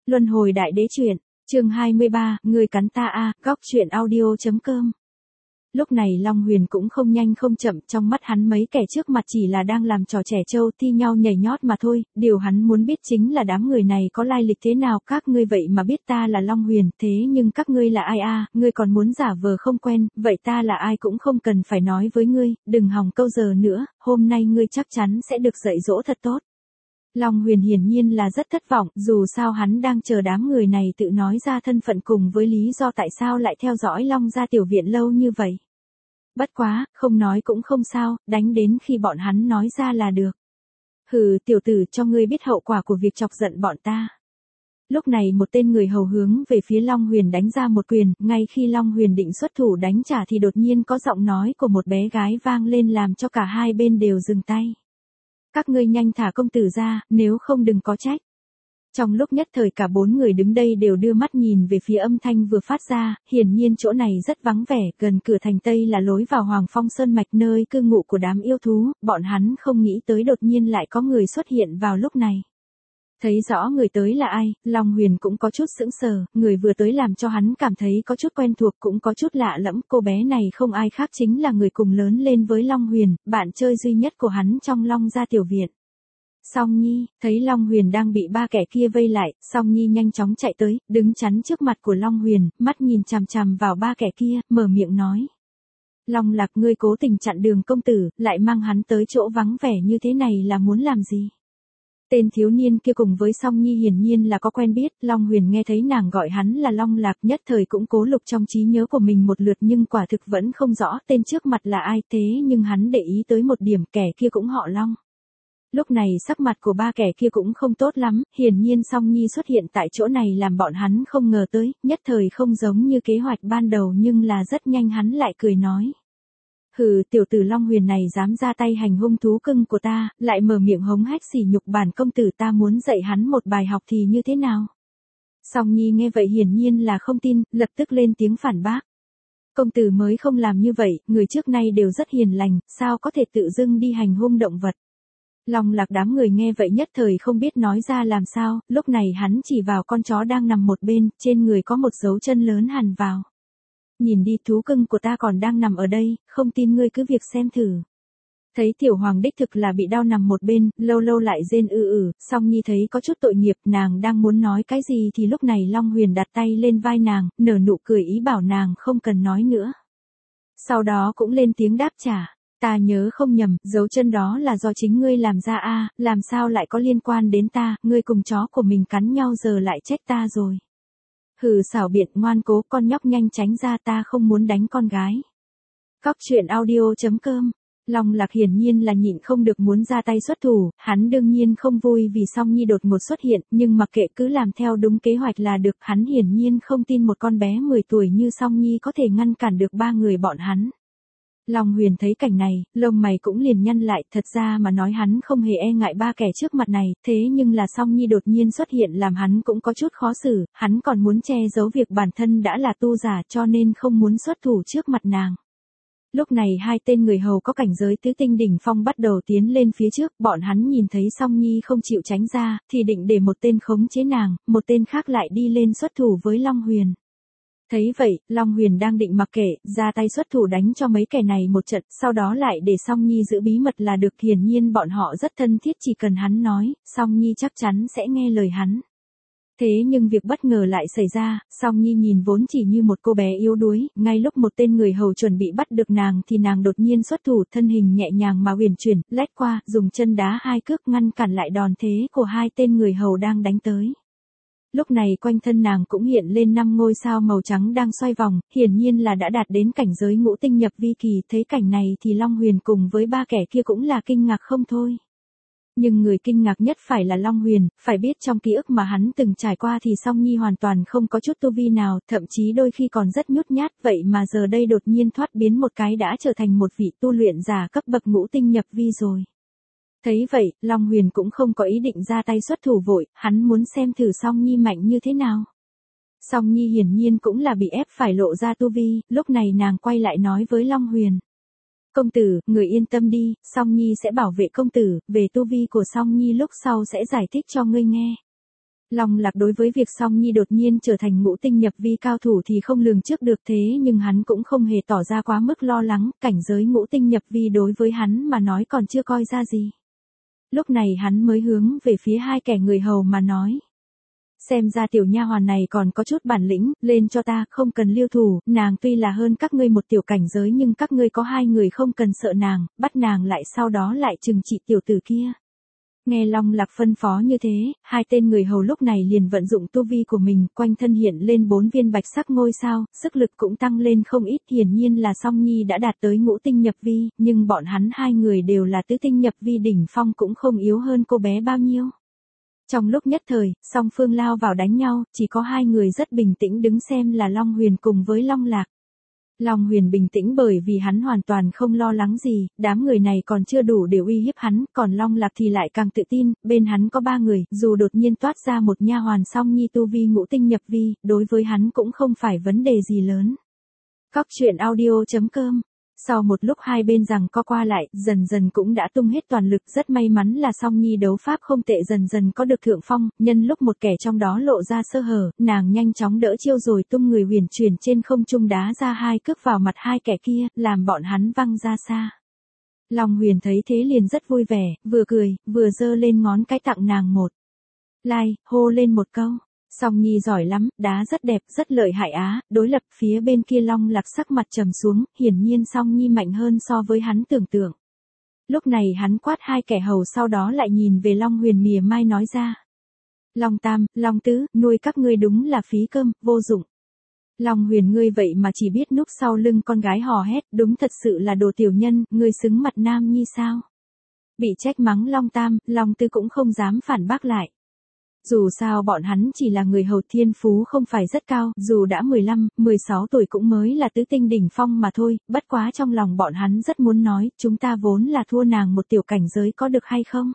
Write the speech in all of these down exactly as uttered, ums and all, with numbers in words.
Luân hồi đại đế truyện, chương hai mươi ba, người cắn ta a, góc truyện audio.com. Lúc này Long Huyền cũng không nhanh không chậm, trong mắt hắn mấy kẻ trước mặt chỉ là đang làm trò trẻ trâu thi nhau nhảy nhót mà thôi, điều hắn muốn biết chính là đám người này có lai lịch thế nào, các ngươi vậy mà biết ta là Long Huyền, thế nhưng các ngươi là ai a, ngươi còn muốn giả vờ không quen, vậy ta là ai cũng không cần phải nói với ngươi, đừng hòng câu giờ nữa, hôm nay ngươi chắc chắn sẽ được dạy dỗ thật tốt. Long Huyền hiển nhiên là rất thất vọng, dù sao hắn đang chờ đám người này tự nói ra thân phận cùng với lý do tại sao lại theo dõi Long gia tiểu viện lâu như vậy. Bất quá, không nói cũng không sao, đánh đến khi bọn hắn nói ra là được. Hừ, tiểu tử, cho ngươi biết hậu quả của việc chọc giận bọn ta. Lúc này một tên người hầu hướng về phía Long Huyền đánh ra một quyền, ngay khi Long Huyền định xuất thủ đánh trả thì đột nhiên có giọng nói của một bé gái vang lên làm cho cả hai bên đều dừng tay. Các ngươi nhanh thả công tử ra, nếu không đừng có trách. Trong lúc nhất thời cả bốn người đứng đây đều đưa mắt nhìn về phía âm thanh vừa phát ra, hiển nhiên chỗ này rất vắng vẻ, gần cửa thành Tây là lối vào Hoàng Phong Sơn Mạch nơi cư ngụ của đám yêu thú, bọn hắn không nghĩ tới đột nhiên lại có người xuất hiện vào lúc này. Thấy rõ người tới là ai, Long Huyền cũng có chút sững sờ, người vừa tới làm cho hắn cảm thấy có chút quen thuộc cũng có chút lạ lẫm, cô bé này không ai khác chính là người cùng lớn lên với Long Huyền, bạn chơi duy nhất của hắn trong Long gia tiểu viện. Song Nhi, thấy Long Huyền đang bị ba kẻ kia vây lại, Song Nhi nhanh chóng chạy tới, đứng chắn trước mặt của Long Huyền, mắt nhìn chằm chằm vào ba kẻ kia, mở miệng nói. Long Lạc, ngươi cố tình chặn đường công tử, lại mang hắn tới chỗ vắng vẻ như thế này là muốn làm gì? Tên thiếu niên kia cùng với Song Nhi hiển nhiên là có quen biết, Long Huyền nghe thấy nàng gọi hắn là Long Lạc nhất thời cũng cố lục trong trí nhớ của mình một lượt nhưng quả thực vẫn không rõ tên trước mặt là ai, thế nhưng hắn để ý tới một điểm, kẻ kia cũng họ Long. Lúc này sắc mặt của ba kẻ kia cũng không tốt lắm, hiển nhiên Song Nhi xuất hiện tại chỗ này làm bọn hắn không ngờ tới, nhất thời không giống như kế hoạch ban đầu nhưng là rất nhanh hắn lại cười nói. Hừ, tiểu tử Long Huyền này dám ra tay hành hung thú cưng của ta, lại mở miệng hống hách sỉ nhục bản công tử, ta muốn dạy hắn một bài học thì như thế nào? Song Nhi nghe vậy hiển nhiên là không tin, lập tức lên tiếng phản bác. Công tử mới không làm như vậy, người trước nay đều rất hiền lành, sao có thể tự dưng đi hành hung động vật? Long Lạc đám người nghe vậy nhất thời không biết nói ra làm sao, lúc này hắn chỉ vào con chó đang nằm một bên, trên người có một dấu chân lớn hằn vào. Nhìn đi, thú cưng của ta còn đang nằm ở đây, không tin ngươi cứ việc xem thử. Thấy tiểu hoàng đích thực là bị đau nằm một bên, lâu lâu lại rên ư ử, Song Nhi thấy có chút tội nghiệp, nàng đang muốn nói cái gì thì lúc này Long Huyền đặt tay lên vai nàng, nở nụ cười ý bảo nàng không cần nói nữa. Sau đó cũng lên tiếng đáp trả. Ta nhớ không nhầm, dấu chân đó là do chính ngươi làm ra a, làm sao lại có liên quan đến ta, ngươi cùng chó của mình cắn nhau giờ lại trách ta rồi. Hừ, xảo biện, ngoan cố, con nhóc nhanh tránh ra, ta không muốn đánh con gái. Góc truyện audio.com. Long Lạc hiển nhiên là nhịn không được muốn ra tay xuất thủ, hắn đương nhiên không vui vì Song Nhi đột ngột xuất hiện, nhưng mặc kệ cứ làm theo đúng kế hoạch là được, hắn hiển nhiên không tin một con bé mười tuổi như Song Nhi có thể ngăn cản được ba người bọn hắn. Long Huyền thấy cảnh này, lông mày cũng liền nhăn lại, thật ra mà nói hắn không hề e ngại ba kẻ trước mặt này, thế nhưng là Song Nhi đột nhiên xuất hiện làm hắn cũng có chút khó xử, hắn còn muốn che giấu việc bản thân đã là tu giả cho nên không muốn xuất thủ trước mặt nàng. Lúc này hai tên người hầu có cảnh giới tứ tinh đỉnh phong bắt đầu tiến lên phía trước, bọn hắn nhìn thấy Song Nhi không chịu tránh ra, thì định để một tên khống chế nàng, một tên khác lại đi lên xuất thủ với Long Huyền. Thấy vậy, Long Huyền đang định mặc kệ, ra tay xuất thủ đánh cho mấy kẻ này một trận, sau đó lại để Song Nhi giữ bí mật là được, hiển nhiên bọn họ rất thân thiết, chỉ cần hắn nói, Song Nhi chắc chắn sẽ nghe lời hắn. Thế nhưng việc bất ngờ lại xảy ra, Song Nhi nhìn vốn chỉ như một cô bé yếu đuối, ngay lúc một tên người hầu chuẩn bị bắt được nàng thì nàng đột nhiên xuất thủ, thân hình nhẹ nhàng mà huyền chuyển, lách qua, dùng chân đá hai cước ngăn cản lại đòn thế của hai tên người hầu đang đánh tới. Lúc này quanh thân nàng cũng hiện lên năm ngôi sao màu trắng đang xoay vòng, hiển nhiên là đã đạt đến cảnh giới ngũ tinh nhập vi kỳ, thấy cảnh này thì Long Huyền cùng với ba kẻ kia cũng là kinh ngạc không thôi. Nhưng người kinh ngạc nhất phải là Long Huyền, phải biết trong ký ức mà hắn từng trải qua thì Song Nhi hoàn toàn không có chút tu vi nào, thậm chí đôi khi còn rất nhút nhát, vậy mà giờ đây đột nhiên thoát biến một cái đã trở thành một vị tu luyện giả cấp bậc ngũ tinh nhập vi rồi. Thấy vậy, Long Huyền cũng không có ý định ra tay xuất thủ vội, hắn muốn xem thử Song Nhi mạnh như thế nào. Song Nhi hiển nhiên cũng là bị ép phải lộ ra tu vi, lúc này nàng quay lại nói với Long Huyền. Công tử, người yên tâm đi, Song Nhi sẽ bảo vệ công tử, về tu vi của Song Nhi lúc sau sẽ giải thích cho ngươi nghe. Long Lạc đối với việc Song Nhi đột nhiên trở thành ngũ tinh nhập vi cao thủ thì không lường trước được, thế nhưng hắn cũng không hề tỏ ra quá mức lo lắng, cảnh giới ngũ tinh nhập vi đối với hắn mà nói còn chưa coi ra gì. Lúc này hắn mới hướng về phía hai kẻ người hầu mà nói. Xem ra tiểu nha hoàn này còn có chút bản lĩnh, lên cho ta, không cần lưu thủ, nàng tuy là hơn các ngươi một tiểu cảnh giới nhưng các ngươi có hai người không cần sợ nàng, bắt nàng lại sau đó lại trừng trị tiểu tử kia. Nghe Long Lạc phân phó như thế, hai tên người hầu lúc này liền vận dụng tu vi của mình, quanh thân hiện lên bốn viên bạch sắc ngôi sao, sức lực cũng tăng lên không ít, hiển nhiên là Song Nhi đã đạt tới ngũ tinh nhập vi, nhưng bọn hắn hai người đều là tứ tinh nhập vi đỉnh phong cũng không yếu hơn cô bé bao nhiêu. Trong lúc nhất thời, song phương lao vào đánh nhau, chỉ có hai người rất bình tĩnh đứng xem là Long Huyền cùng với Long Lạc. Long Huyền bình tĩnh bởi vì hắn hoàn toàn không lo lắng gì, đám người này còn chưa đủ để uy hiếp hắn, còn Long Lạc thì lại càng tự tin, bên hắn có ba người, dù đột nhiên toát ra một nha hoàn Song Nhi tu vi ngũ tinh nhập vi, đối với hắn cũng không phải vấn đề gì lớn. Cóc truyện audio chấm com. Sau một lúc hai bên rằng co qua lại, dần dần cũng đã tung hết toàn lực, rất may mắn là Song Nhi đấu pháp không tệ, dần dần có được thượng phong, nhân lúc một kẻ trong đó lộ ra sơ hở, nàng nhanh chóng đỡ chiêu rồi tung người huyền chuyển trên không trung đá ra hai cước vào mặt hai kẻ kia, làm bọn hắn văng ra xa. Long Huyền thấy thế liền rất vui vẻ, vừa cười, vừa giơ lên ngón cái tặng nàng một like, hô lên một câu. Song Nhi giỏi lắm, đá rất đẹp, rất lợi hại á, đối lập phía bên kia Long Lạc sắc mặt trầm xuống, hiển nhiên Song Nhi mạnh hơn so với hắn tưởng tượng. Lúc này hắn quát hai kẻ hầu sau đó lại nhìn về Long Huyền mỉa mai nói ra. Long Tam, Long Tứ, nuôi các ngươi đúng là phí cơm, vô dụng. Long Huyền ngươi vậy mà chỉ biết núp sau lưng con gái hò hét, đúng thật sự là đồ tiểu nhân, ngươi xứng mặt Nam Nhi sao? Bị trách mắng Long Tam, Long Tứ cũng không dám phản bác lại. Dù sao bọn hắn chỉ là người hầu, thiên phú không phải rất cao, dù đã mười lăm, mười sáu tuổi cũng mới là tứ tinh đỉnh phong mà thôi, bất quá trong lòng bọn hắn rất muốn nói, chúng ta vốn là thua nàng một tiểu cảnh giới có được hay không?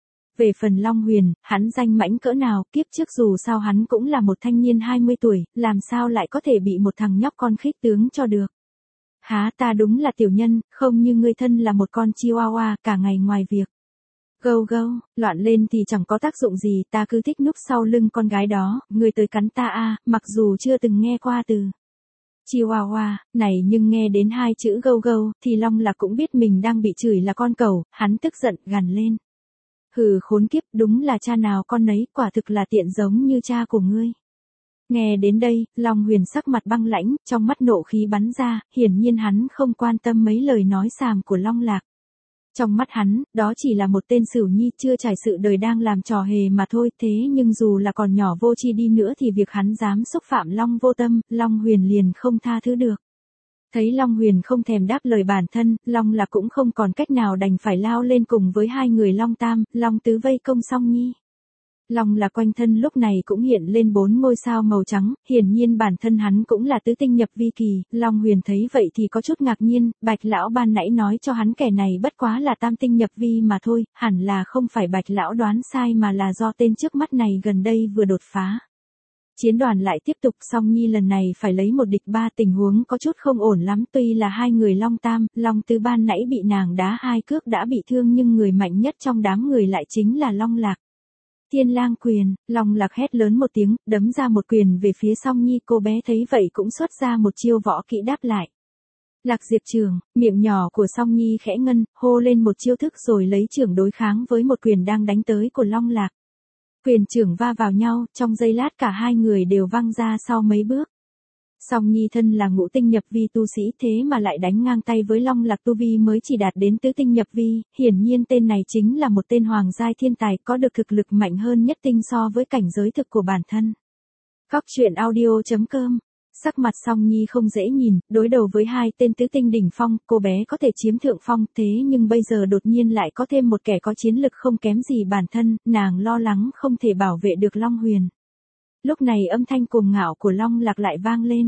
Về phần Long Huyền, hắn danh mãnh cỡ nào, kiếp trước dù sao hắn cũng là một thanh niên hai mươi tuổi, làm sao lại có thể bị một thằng nhóc con khích tướng cho được? Há, ta đúng là tiểu nhân, không như ngươi thân là một con chihuahua, cả ngày ngoài việc gâu gâu, loạn lên thì chẳng có tác dụng gì, ta cứ thích núp sau lưng con gái đó, người tới cắn ta a, mặc dù chưa từng nghe qua từ Chihuahua này nhưng nghe đến hai chữ gâu gâu, thì Long Lạc cũng biết mình đang bị chửi là con cẩu, hắn tức giận gằn lên. Hừ, khốn kiếp, đúng là cha nào con nấy, quả thực là tiện giống như cha của ngươi. Nghe đến đây, Long Huyền sắc mặt băng lãnh, trong mắt nộ khí bắn ra, hiển nhiên hắn không quan tâm mấy lời nói xàm của Long Lạc. Trong mắt hắn, đó chỉ là một tên Sửu Nhi chưa trải sự đời đang làm trò hề mà thôi, thế nhưng dù là còn nhỏ vô tri đi nữa thì việc hắn dám xúc phạm Long Vô Tâm, Long Huyền liền không tha thứ được. Thấy Long Huyền không thèm đáp lời bản thân, Long Lạc cũng không còn cách nào đành phải lao lên cùng với hai người Long Tam, Long Tứ vây công Song Nhi. Long Lạc quanh thân lúc này cũng hiện lên bốn ngôi sao màu trắng, hiển nhiên bản thân hắn cũng là tứ tinh nhập vi kỳ, Long Huyền thấy vậy thì có chút ngạc nhiên, Bạch Lão ban nãy nói cho hắn kẻ này bất quá là tam tinh nhập vi mà thôi, hẳn là không phải Bạch Lão đoán sai mà là do tên trước mắt này gần đây vừa đột phá. Chiến đoàn lại tiếp tục, Song Nhi lần này phải lấy một địch ba, tình huống có chút không ổn lắm, tuy là hai người Long Tam, Long Tứ ban nãy bị nàng đá hai cước đã bị thương nhưng người mạnh nhất trong đám người lại chính là Long Lạc. Thiên Lang quyền, Long Lạc hét lớn một tiếng, đấm ra một quyền về phía Song Nhi, cô bé thấy vậy cũng xuất ra một chiêu võ kỹ đáp lại. Lạc Diệp Trường, miệng nhỏ của Song Nhi khẽ ngân, hô lên một chiêu thức rồi lấy chưởng đối kháng với một quyền đang đánh tới của Long Lạc. Quyền chưởng va vào nhau, trong giây lát cả hai người đều văng ra sau mấy bước. Song Nhi thân là ngũ tinh nhập vi tu sĩ thế mà lại đánh ngang tay với Long Lạc tu vi mới chỉ đạt đến tứ tinh nhập vi, hiển nhiên tên này chính là một tên hoàng giai thiên tài có được thực lực mạnh hơn nhất tinh so với cảnh giới thực của bản thân. Cóc truyện audio chấm com. Sắc mặt Song Nhi không dễ nhìn, đối đầu với hai tên tứ tinh đỉnh phong, cô bé có thể chiếm thượng phong, thế nhưng bây giờ đột nhiên lại có thêm một kẻ có chiến lực không kém gì bản thân, nàng lo lắng không thể bảo vệ được Long Huyền. Lúc này âm thanh cuồng ngạo của Long Lạc lại vang lên.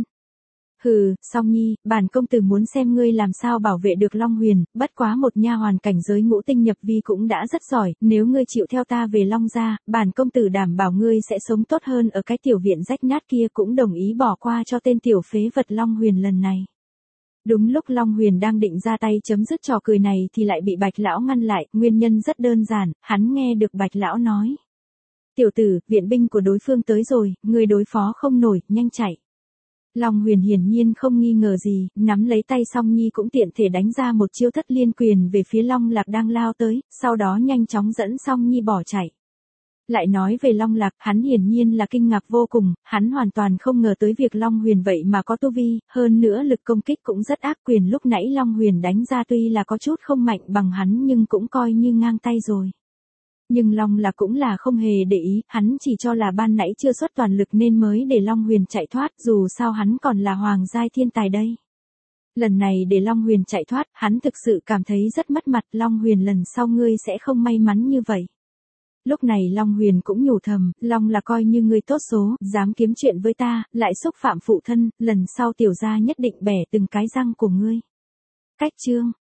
Hừ, Song Nhi, bản công tử muốn xem ngươi làm sao bảo vệ được Long Huyền, bất quá một nha hoàn cảnh giới ngũ tinh nhập vi cũng đã rất giỏi, nếu ngươi chịu theo ta về Long gia, bản công tử đảm bảo ngươi sẽ sống tốt hơn ở cái tiểu viện rách nát kia, cũng đồng ý bỏ qua cho tên tiểu phế vật Long Huyền lần này. Đúng lúc Long Huyền đang định ra tay chấm dứt trò cười này thì lại bị Bạch Lão ngăn lại, nguyên nhân rất đơn giản, hắn nghe được Bạch Lão nói. Tiểu tử, viện binh của đối phương tới rồi, người đối phó không nổi, nhanh chạy. Long Huyền hiển nhiên không nghi ngờ gì, nắm lấy tay Song Nhi cũng tiện thể đánh ra một chiêu thất liên quyền về phía Long Lạc đang lao tới, sau đó nhanh chóng dẫn Song Nhi bỏ chạy. Lại nói về Long Lạc, hắn hiển nhiên là kinh ngạc vô cùng, hắn hoàn toàn không ngờ tới việc Long Huyền vậy mà có tu vi, hơn nữa lực công kích cũng rất ác, quyền lúc nãy Long Huyền đánh ra tuy là có chút không mạnh bằng hắn nhưng cũng coi như ngang tay rồi. Nhưng Long Lạc cũng là không hề để ý, hắn chỉ cho là ban nãy chưa xuất toàn lực nên mới để Long Huyền chạy thoát, dù sao hắn còn là hoàng giai thiên tài đây. Lần này để Long Huyền chạy thoát, hắn thực sự cảm thấy rất mất mặt, Long Huyền lần sau ngươi sẽ không may mắn như vậy. Lúc này Long Huyền cũng nhủ thầm, Long là coi như ngươi tốt số, dám kiếm chuyện với ta, lại xúc phạm phụ thân, lần sau tiểu gia nhất định bẻ từng cái răng của ngươi. Cách chương